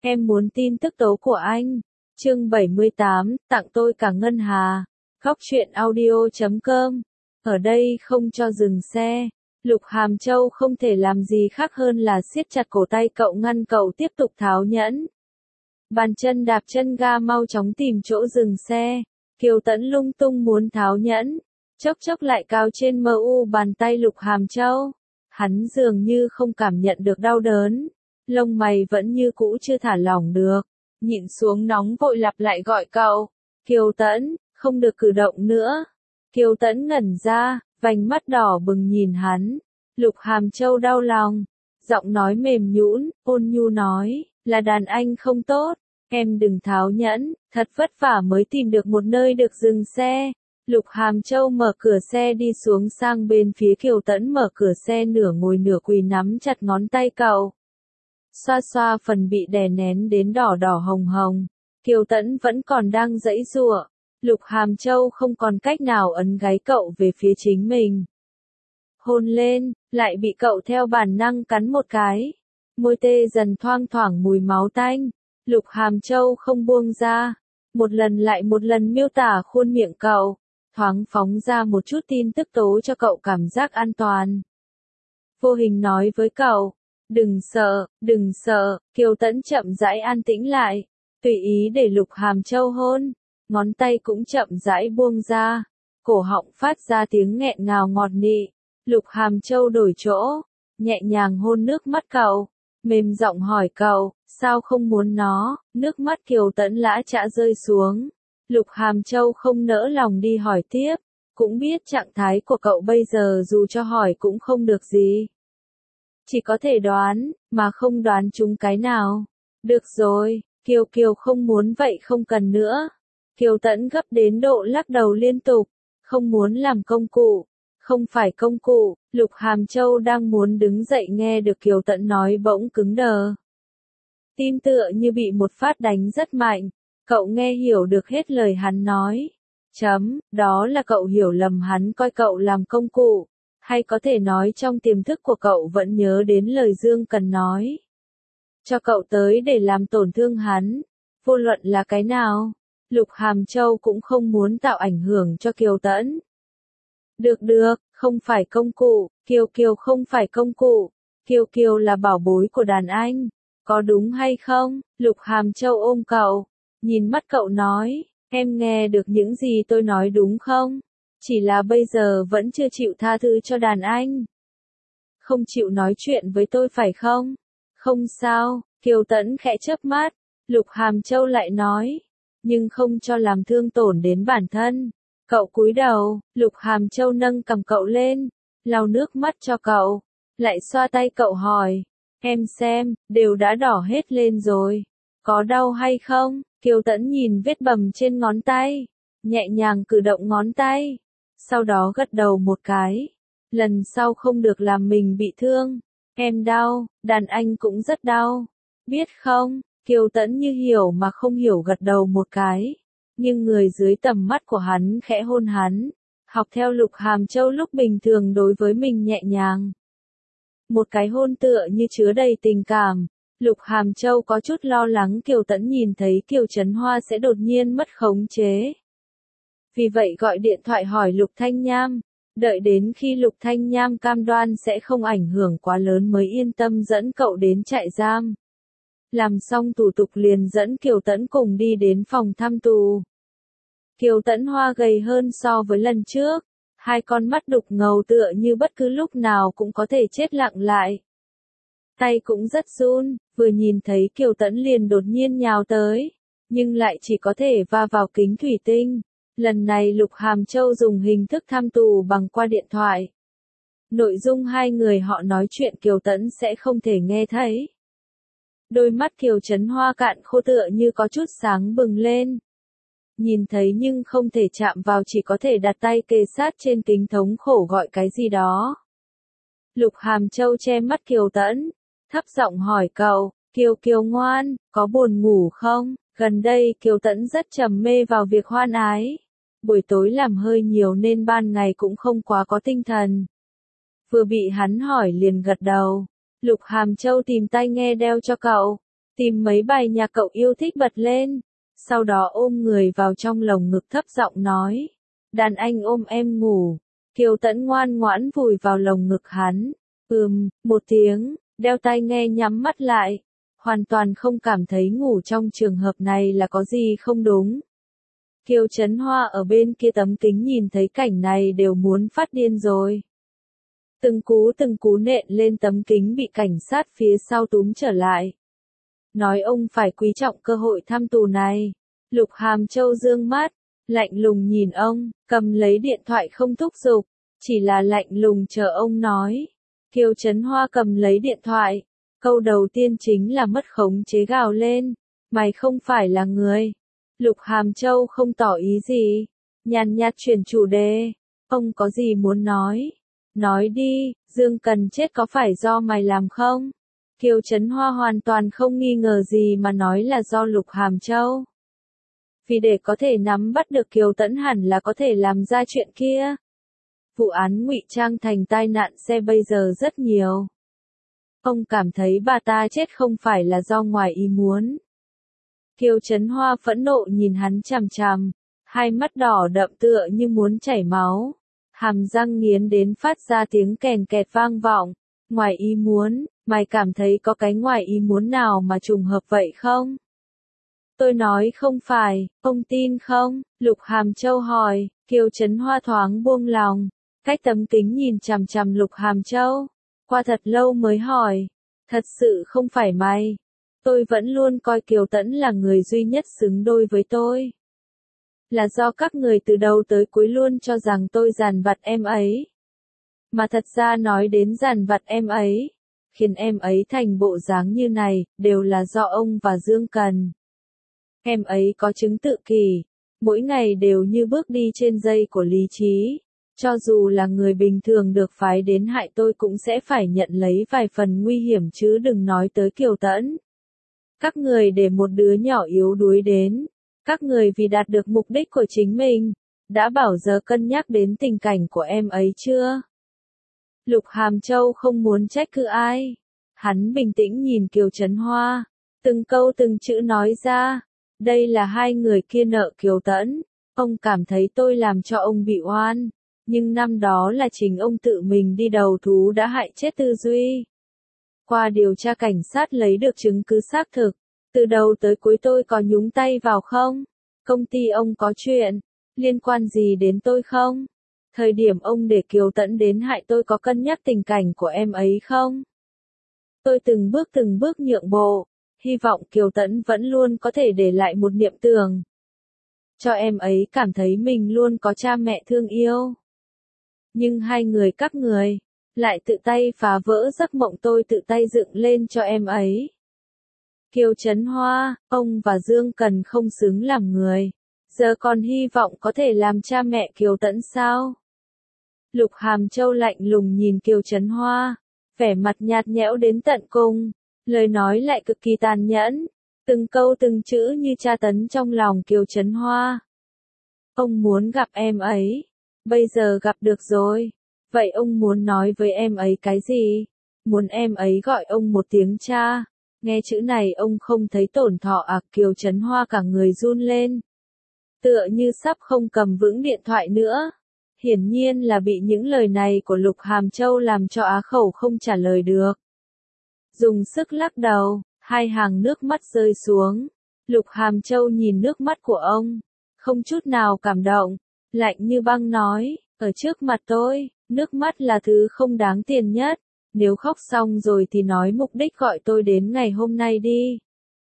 Em muốn tin tức tố của anh. Chương 78, tặng tôi cả ngân hà. Góc truyện audio.com. Ở đây không cho dừng xe. Lục Hàm Châu không thể làm gì khác hơn là siết chặt cổ tay cậu, ngăn cậu tiếp tục tháo nhẫn. Bàn chân đạp chân ga mau chóng tìm chỗ dừng xe. Kiều Tẫn lung tung muốn tháo nhẫn, chốc chốc lại cao trên mu bàn tay Lục Hàm Châu. Hắn dường như không cảm nhận được đau đớn, lông mày vẫn như cũ chưa thả lỏng được, nhịn xuống nóng vội lặp lại gọi cậu. Kiều Tẫn, không được cử động nữa. Kiều Tẫn ngẩn ra, vành mắt đỏ bừng nhìn hắn. Lục Hàm Châu đau lòng, giọng nói mềm nhũn, ôn nhu nói, là đàn anh không tốt, em đừng tháo nhẫn, thật vất vả mới tìm được một nơi được dừng xe. Lục Hàm Châu mở cửa xe đi xuống sang bên phía Kiều Tẫn, mở cửa xe nửa ngồi nửa quỳ nắm chặt ngón tay cậu. Xoa xoa phần bị đè nén đến đỏ đỏ hồng hồng. Kiều Tẫn vẫn còn đang giãy giụa. Lục Hàm Châu không còn cách nào ấn gáy cậu về phía chính mình. Hôn lên, lại bị cậu theo bản năng cắn một cái. Môi tê dần thoang thoảng mùi máu tanh. Lục Hàm Châu không buông ra. Một lần lại một lần miêu tả khuôn miệng cậu, thoáng phóng ra một chút tin tức tố cho cậu cảm giác an toàn. Vô hình nói với cậu, đừng sợ, đừng sợ. Kiều Tẫn chậm rãi an tĩnh lại, tùy ý để Lục Hàm Châu hôn, ngón tay cũng chậm rãi buông ra, cổ họng phát ra tiếng nghẹn ngào ngọt nị. Lục Hàm Châu đổi chỗ, nhẹ nhàng hôn nước mắt cậu, mềm giọng hỏi cậu, sao không muốn nó? Nước mắt Kiều Tẫn lã chã rơi xuống. Lục Hàm Châu không nỡ lòng đi hỏi tiếp, cũng biết trạng thái của cậu bây giờ dù cho hỏi cũng không được gì. Chỉ có thể đoán, mà không đoán trúng cái nào. Được rồi, Kiều Kiều không muốn vậy không cần nữa. Kiều Tẫn gấp đến độ lắc đầu liên tục, không muốn làm công cụ. Không phải công cụ. Lục Hàm Châu đang muốn đứng dậy nghe được Kiều Tẫn nói bỗng cứng đờ. Tim tựa như bị một phát đánh rất mạnh. Cậu nghe hiểu được hết lời hắn nói. Đó là cậu hiểu lầm hắn coi cậu làm công cụ. Hay có thể nói trong tiềm thức của cậu vẫn nhớ đến lời Dương Cần nói. Cho cậu tới để làm tổn thương hắn. Vô luận là cái nào, Lục Hàm Châu cũng không muốn tạo ảnh hưởng cho Kiều Tẫn. Được, không phải công cụ, Kiều Kiều không phải công cụ. Kiều Kiều là bảo bối của đàn anh. Có đúng hay không? Lục Hàm Châu ôm cậu, nhìn mắt cậu nói, em nghe được những gì tôi nói đúng không? Chỉ là bây giờ vẫn chưa chịu tha thứ cho đàn anh. Không chịu nói chuyện với tôi phải không? Không sao, Kiều Tẫn khẽ chớp mắt. Lục Hàm Châu lại nói, nhưng không cho làm thương tổn đến bản thân. Cậu cúi đầu, Lục Hàm Châu nâng cằm cậu lên, lau nước mắt cho cậu, lại xoa tay cậu hỏi, em xem, đều đã đỏ hết lên rồi. Có đau hay không? Kiều Tẫn nhìn vết bầm trên ngón tay, nhẹ nhàng cử động ngón tay, sau đó gật đầu một cái. Lần sau không được làm mình bị thương. Em đau, đàn anh cũng rất đau. Biết không? Kiều Tẫn như hiểu mà không hiểu gật đầu một cái. Nhưng người dưới tầm mắt của hắn khẽ hôn hắn, học theo Lục Hàm Châu lúc bình thường đối với mình nhẹ nhàng. Một cái hôn tựa như chứa đầy tình cảm. Lục Hàm Châu có chút lo lắng Kiều Tẫn nhìn thấy Kiều Trấn Hoa sẽ đột nhiên mất khống chế. Vì vậy gọi điện thoại hỏi Lục Thanh Nham, đợi đến khi Lục Thanh Nham cam đoan sẽ không ảnh hưởng quá lớn mới yên tâm dẫn cậu đến trại giam. Làm xong thủ tục liền dẫn Kiều Tẫn cùng đi đến phòng thăm tù. Kiều Tẫn Hoa gầy hơn so với lần trước, hai con mắt đục ngầu tựa như bất cứ lúc nào cũng có thể chết lặng lại. Tay cũng rất run, vừa nhìn thấy Kiều Tẫn liền đột nhiên nhào tới, nhưng lại chỉ có thể va vào kính thủy tinh. Lần này Lục Hàm Châu dùng hình thức thăm tù bằng qua điện thoại. Nội dung hai người họ nói chuyện Kiều Tẫn sẽ không thể nghe thấy. Đôi mắt Kiều Trấn Hoa cạn khô tựa như có chút sáng bừng lên. Nhìn thấy nhưng không thể chạm vào, chỉ có thể đặt tay kề sát trên kính thống khổ gọi cái gì đó. Lục Hàm Châu che mắt Kiều Tẫn, thấp giọng hỏi cậu, Kiều Kiều ngoan, có buồn ngủ không? Gần đây Kiều Tẫn rất trầm mê vào việc hoan ái. Buổi tối làm hơi nhiều nên ban ngày cũng không quá có tinh thần. Vừa bị hắn hỏi liền gật đầu. Lục Hàm Châu tìm tai nghe đeo cho cậu, tìm mấy bài nhạc cậu yêu thích bật lên, sau đó ôm người vào trong lồng ngực thấp giọng nói, đàn anh ôm em ngủ. Kiều Tẫn ngoan ngoãn vùi vào lồng ngực hắn, một tiếng, đeo tai nghe nhắm mắt lại, hoàn toàn không cảm thấy ngủ trong trường hợp này là có gì không đúng. Kiều Trấn Hoa ở bên kia tấm kính nhìn thấy cảnh này đều muốn phát điên rồi. Từng cú nện lên tấm kính bị cảnh sát phía sau túm trở lại. Nói ông phải quý trọng cơ hội thăm tù này. Lục Hàm Châu dương mắt, lạnh lùng nhìn ông, cầm lấy điện thoại không thúc giục, chỉ là lạnh lùng chờ ông nói. Kiều Trấn Hoa cầm lấy điện thoại, câu đầu tiên chính là mất khống chế gào lên, mày không phải là người. Lục Hàm Châu không tỏ ý gì, nhàn nhạt chuyển chủ đề, ông có gì muốn nói? Nói đi, Dương Cần chết có phải do mày làm không? Kiều Trấn Hoa hoàn toàn không nghi ngờ gì mà nói là do Lục Hàm Châu. Vì để có thể nắm bắt được Kiều Tẫn hẳn là có thể làm ra chuyện kia. Vụ án ngụy trang thành tai nạn xe bây giờ rất nhiều. Ông cảm thấy bà ta chết không phải là do ngoài ý muốn. Kiều Trấn Hoa phẫn nộ nhìn hắn chằm chằm, hai mắt đỏ đậm tựa như muốn chảy máu, hàm răng nghiến đến phát ra tiếng kèn kẹt vang vọng. Ngoài ý muốn, mày cảm thấy có cái ngoài ý muốn nào mà trùng hợp vậy không? Tôi nói không phải, ông tin không? Lục Hàm Châu hỏi. Kiều Trấn Hoa thoáng buông lòng, cách tấm kính nhìn chằm chằm Lục Hàm Châu, qua thật lâu mới hỏi, thật sự không phải mày. Tôi vẫn luôn coi Kiều Tẫn là người duy nhất xứng đôi với tôi. Là do các người từ đầu tới cuối luôn cho rằng tôi dằn vặt em ấy. Mà thật ra nói đến dằn vặt em ấy, khiến em ấy thành bộ dáng như này, đều là do ông và Dương Cần. Em ấy có chứng tự kỷ, mỗi ngày đều như bước đi trên dây của lý trí. Cho dù là người bình thường được phái đến hại tôi cũng sẽ phải nhận lấy vài phần nguy hiểm chứ đừng nói tới Kiều Tẫn. Các người để một đứa nhỏ yếu đuối đến, các người vì đạt được mục đích của chính mình, đã bao giờ cân nhắc đến tình cảnh của em ấy chưa? Lục Hàm Châu không muốn trách cứ ai. Hắn bình tĩnh nhìn Kiều Trấn Hoa, từng câu từng chữ nói ra, đây là hai người kia nợ Kiều Tẫn, ông cảm thấy tôi làm cho ông bị oan, nhưng năm đó là chính ông tự mình đi đầu thú đã hại chết Tư Duy. Qua điều tra cảnh sát lấy được chứng cứ xác thực, từ đầu tới cuối tôi có nhúng tay vào không? Công ty ông có chuyện liên quan gì đến tôi không? Thời điểm ông để Kiều Tẫn đến hại tôi có cân nhắc tình cảnh của em ấy không? Tôi từng bước nhượng bộ, hy vọng Kiều Tẫn vẫn luôn có thể để lại một niệm tưởng. Cho em ấy cảm thấy mình luôn có cha mẹ thương yêu. Nhưng hai người các người, lại tự tay phá vỡ giấc mộng tôi tự tay dựng lên cho em ấy. Kiều Trấn Hoa, ông và Dương Cần không xứng làm người. Giờ còn hy vọng có thể làm cha mẹ Kiều Tẫn sao? Lục Hàm Châu lạnh lùng nhìn Kiều Trấn Hoa, vẻ mặt nhạt nhẽo đến tận cùng, lời nói lại cực kỳ tàn nhẫn, từng câu từng chữ như tra tấn trong lòng Kiều Trấn Hoa. Ông muốn gặp em ấy, bây giờ gặp được rồi, vậy ông muốn nói với em ấy cái gì? Muốn em ấy gọi ông một tiếng cha? Nghe chữ này ông không thấy tổn thọ à? Kiều Trấn Hoa cả người run lên, tựa như sắp không cầm vững điện thoại nữa. Hiển nhiên là bị những lời này của Lục Hàm Châu làm cho á khẩu không trả lời được. Dùng sức lắc đầu, hai hàng nước mắt rơi xuống. Lục Hàm Châu nhìn nước mắt của ông, không chút nào cảm động, lạnh như băng nói, ở trước mặt tôi, nước mắt là thứ không đáng tiền nhất. Nếu khóc xong rồi thì nói mục đích gọi tôi đến ngày hôm nay đi.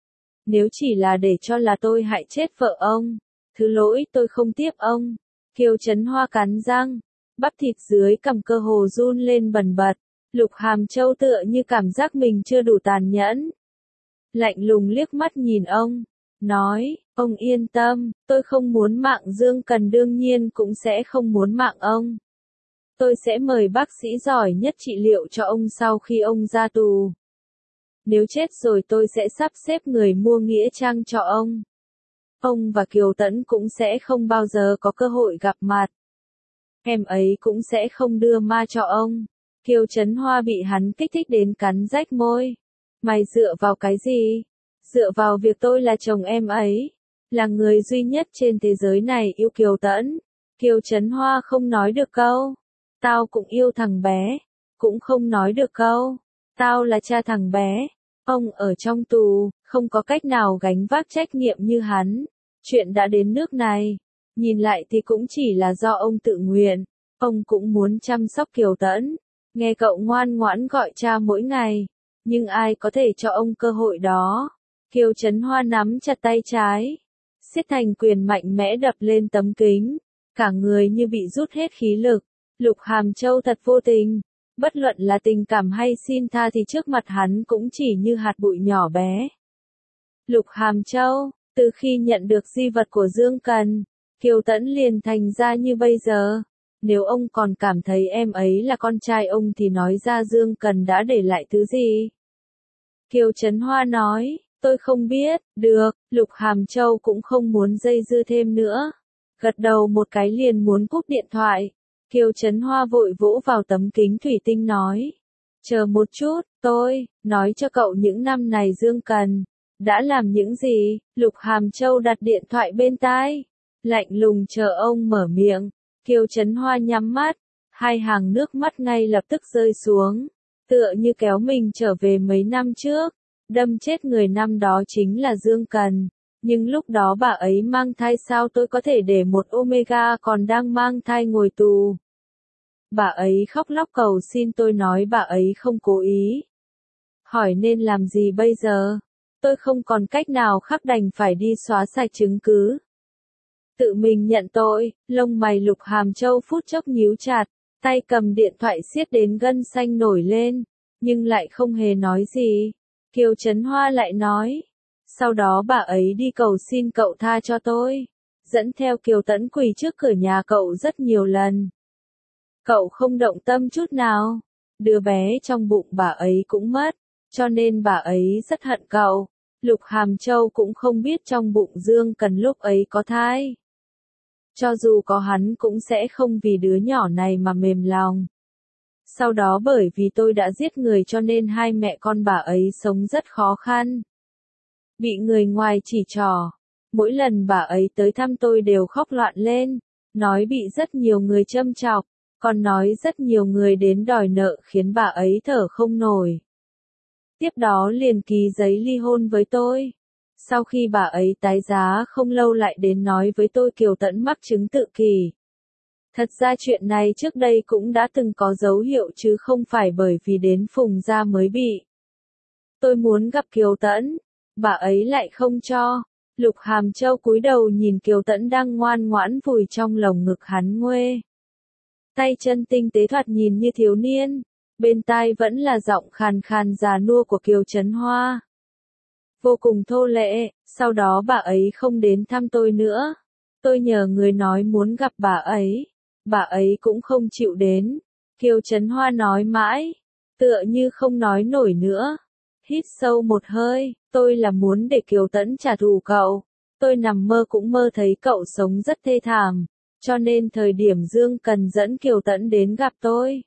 Nếu chỉ là để cho là tôi hại chết vợ ông, thứ lỗi tôi không tiếp ông. Kiều Trấn Hoa cắn răng, bắp thịt dưới cằm cơ hồ run lên bần bật. Lục Hàm Châu tựa như cảm giác mình chưa đủ tàn nhẫn. Lạnh lùng liếc mắt nhìn ông, nói, ông yên tâm, tôi không muốn mạng Dương Cần đương nhiên cũng sẽ không muốn mạng ông. Tôi sẽ mời bác sĩ giỏi nhất trị liệu cho ông sau khi ông ra tù. Nếu chết rồi tôi sẽ sắp xếp người mua nghĩa trang cho ông. Ông và Kiều Tẫn cũng sẽ không bao giờ có cơ hội gặp mặt. Em ấy cũng sẽ không đưa ma cho ông. Kiều Trấn Hoa bị hắn kích thích đến cắn rách môi. Mày dựa vào cái gì? Dựa vào việc tôi là chồng em ấy, là người duy nhất trên thế giới này yêu Kiều Tẫn. Kiều Trấn Hoa không nói được câu. Tao cũng yêu thằng bé. Cũng không nói được câu. Tao là cha thằng bé. Ông ở trong tù, không có cách nào gánh vác trách nhiệm như hắn. Chuyện đã đến nước này. Nhìn lại thì cũng chỉ là do ông tự nguyện. Ông cũng muốn chăm sóc Kiều Tẫn. Nghe cậu ngoan ngoãn gọi cha mỗi ngày. Nhưng ai có thể cho ông cơ hội đó? Kiều Trấn Hoa nắm chặt tay trái. Siết thành quyền mạnh mẽ đập lên tấm kính. Cả người như bị rút hết khí lực. Lục Hàm Châu thật vô tình. Bất luận là tình cảm hay xin tha thì trước mặt hắn cũng chỉ như hạt bụi nhỏ bé. Lục Hàm Châu, từ khi nhận được di vật của Dương Cần, Kiều Tẫn liền thành ra như bây giờ. Nếu ông còn cảm thấy em ấy là con trai ông thì nói ra Dương Cần đã để lại thứ gì? Kiều Trấn Hoa nói, tôi không biết, được, Lục Hàm Châu cũng không muốn dây dưa thêm nữa. Gật đầu một cái liền muốn cúp điện thoại. Kiều Trấn Hoa vội vỗ vào tấm kính thủy tinh nói. Chờ một chút, tôi, nói cho cậu những năm này Dương Cần đã làm những gì? Lục Hàm Châu đặt điện thoại bên tai. Lạnh lùng chờ ông mở miệng. Kiều Trấn Hoa nhắm mắt. Hai hàng nước mắt ngay lập tức rơi xuống. Tựa như kéo mình trở về mấy năm trước. Đâm chết người năm đó chính là Dương Cần. Nhưng lúc đó bà ấy mang thai sao tôi có thể để một Omega còn đang mang thai ngồi tù. Bà ấy khóc lóc cầu xin tôi nói bà ấy không cố ý. Hỏi nên làm gì bây giờ? Tôi không còn cách nào khác đành phải đi xóa sạch chứng cứ. Tự mình nhận tội, lông mày Lục Hàm Châu phút chốc nhíu chặt, tay cầm điện thoại siết đến gân xanh nổi lên, nhưng lại không hề nói gì. Kiều Trấn Hoa lại nói. Sau đó bà ấy đi cầu xin cậu tha cho tôi. Dẫn theo Kiều Tẫn quỳ trước cửa nhà cậu rất nhiều lần. Cậu không động tâm chút nào. Đứa bé trong bụng bà ấy cũng mất. Cho nên bà ấy rất hận cậu. Lục Hàm Châu cũng không biết trong bụng Dương Cần lúc ấy có thai. Cho dù có hắn cũng sẽ không vì đứa nhỏ này mà mềm lòng. Sau đó bởi vì tôi đã giết người cho nên hai mẹ con bà ấy sống rất khó khăn. Bị người ngoài chỉ trỏ. Mỗi lần bà ấy tới thăm tôi đều khóc loạn lên. Nói bị rất nhiều người châm chọc. Còn nói rất nhiều người đến đòi nợ khiến bà ấy thở không nổi. Tiếp đó liền ký giấy ly hôn với tôi. Sau khi bà ấy tái giá không lâu lại đến nói với tôi Kiều Tẫn mắc chứng tự kỷ. Thật ra chuyện này trước đây cũng đã từng có dấu hiệu chứ không phải bởi vì đến Phùng Gia mới bị. Tôi muốn gặp Kiều Tẫn. Bà ấy lại không cho. Lục Hàm Châu cúi đầu nhìn Kiều Tẫn đang ngoan ngoãn vùi trong lồng ngực hắn nguê. Tay chân tinh tế thoạt nhìn như thiếu niên. Bên tai vẫn là giọng khàn khàn già nua của Kiều Trấn Hoa. Vô cùng thô lệ, sau đó bà ấy không đến thăm tôi nữa. Tôi nhờ người nói muốn gặp bà ấy cũng không chịu đến. Kiều Trấn Hoa nói mãi, tựa như không nói nổi nữa. Hít sâu một hơi, tôi là muốn để Kiều Tẫn trả thù cậu. Tôi nằm mơ cũng mơ thấy cậu sống rất thê thảm. Cho nên thời điểm Dương Cần dẫn Kiều Tẫn đến gặp tôi.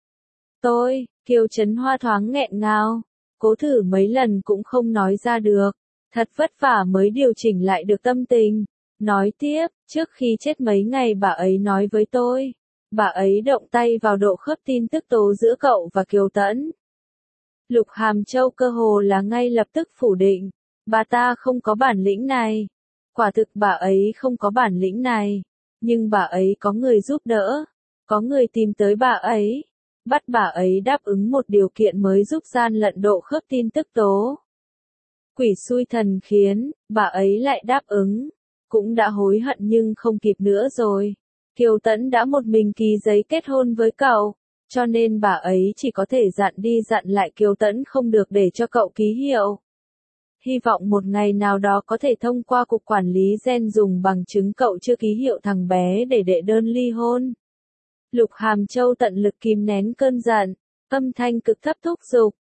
Kiều Trấn Hoa thoáng nghẹn ngào. Cố thử mấy lần cũng không nói ra được. Thật vất vả mới điều chỉnh lại được tâm tình. Nói tiếp, trước khi chết mấy ngày bà ấy nói với tôi. Bà ấy động tay vào độ khớp tin tức tố giữa cậu và Kiều Tẫn. Lục Hàm Châu cơ hồ là ngay lập tức phủ định. Bà ta không có bản lĩnh này. Quả thực bà ấy không có bản lĩnh này. Nhưng bà ấy có người giúp đỡ. Có người tìm tới bà ấy. Bắt bà ấy đáp ứng một điều kiện mới giúp gian lận độ khớp tin tức tố. Quỷ xui thần khiến, bà ấy lại đáp ứng. Cũng đã hối hận nhưng không kịp nữa rồi. Kiều Tẫn đã một mình ký giấy kết hôn với cậu. Cho nên bà ấy chỉ có thể dặn đi dặn lại Kiều Tẫn không được để cho cậu ký hiệu. Hy vọng một ngày nào đó có thể thông qua cục quản lý gen dùng bằng chứng cậu chưa ký hiệu thằng bé để đệ đơn ly hôn. Lục Hàm Châu tận lực kìm nén cơn giận, âm thanh cực thấp thúc giục.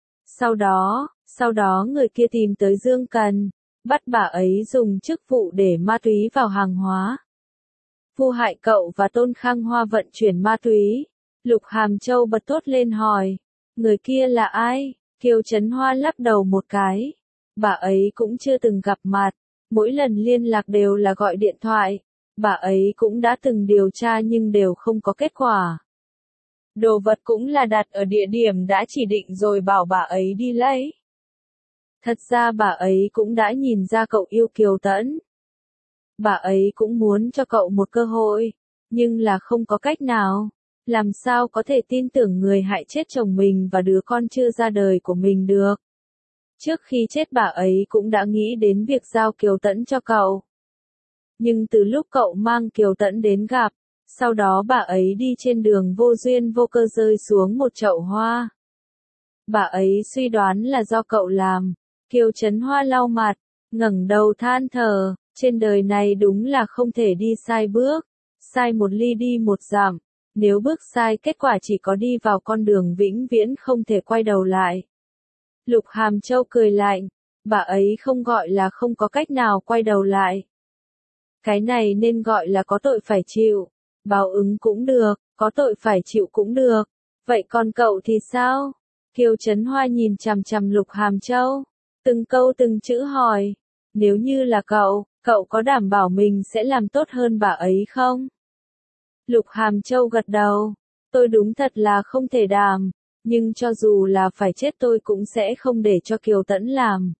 Sau đó người kia tìm tới Dương Cần, bắt bà ấy dùng chức vụ để ma túy vào hàng hóa. Vu hại cậu và Tôn Khang Hoa vận chuyển ma túy. Lục Hàm Châu bật thốt lên hỏi, người kia là ai? Kiều Trấn Hoa lắc đầu một cái. bà ấy cũng chưa từng gặp mặt, mỗi lần liên lạc đều là gọi điện thoại, bà ấy cũng đã từng điều tra nhưng đều không có kết quả. Đồ vật cũng là đặt ở địa điểm đã chỉ định rồi bảo bà ấy đi lấy. Thật ra bà ấy cũng đã nhìn ra cậu yêu Kiều Tẫn. Bà ấy cũng muốn cho cậu một cơ hội, nhưng là không có cách nào. Làm sao có thể tin tưởng người hại chết chồng mình và đứa con chưa ra đời của mình được. Trước khi chết bà ấy cũng đã nghĩ đến việc giao Kiều Tẫn cho cậu. Nhưng từ lúc cậu mang Kiều Tẫn đến gặp, sau đó bà ấy đi trên đường vô duyên vô cơ rơi xuống một chậu hoa. Bà ấy suy đoán là do cậu làm. Kiều Trấn Hoa lau mặt, ngẩng đầu than thở, trên đời này đúng là không thể đi sai bước, sai một ly đi một dặm, nếu bước sai kết quả chỉ có đi vào con đường vĩnh viễn không thể quay đầu lại. Lục Hàm Châu cười lạnh, bà ấy không gọi là không có cách nào quay đầu lại. Cái này nên gọi là có tội phải chịu, báo ứng cũng được, có tội phải chịu cũng được, vậy còn cậu thì sao? Kiều Trấn Hoa nhìn chằm chằm Lục Hàm Châu, từng câu từng chữ hỏi, nếu như là cậu có đảm bảo mình sẽ làm tốt hơn bà ấy không? Lục Hàm Châu gật đầu, tôi đúng thật là không thể đảm, nhưng cho dù là phải chết tôi cũng sẽ không để cho Kiều Tẫn làm.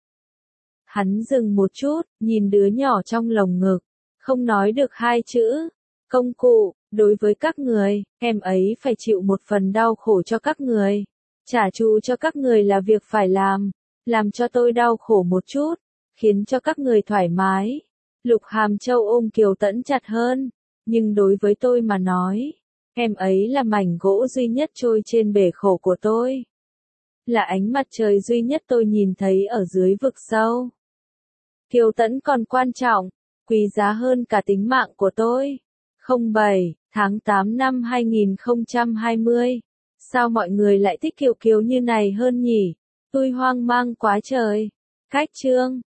Hắn dừng một chút, nhìn đứa nhỏ trong lồng ngực, không nói được hai chữ, công cụ, đối với các người, em ấy phải chịu một phần đau khổ cho các người, trả thù cho các người là việc phải làm cho tôi đau khổ một chút, khiến cho các người thoải mái. Lục Hàm Châu ôm Kiều Tẫn chặt hơn, nhưng đối với tôi mà nói, em ấy là mảnh gỗ duy nhất trôi trên bể khổ của tôi. Là ánh mặt trời duy nhất tôi nhìn thấy ở dưới vực sâu. Kiều Tẫn còn quan trọng, quý giá hơn cả tính mạng của tôi. 07, tháng 8 năm 2020. Sao mọi người lại thích Kiều Kiều như này hơn nhỉ? Tôi hoang mang quá trời. Cách chương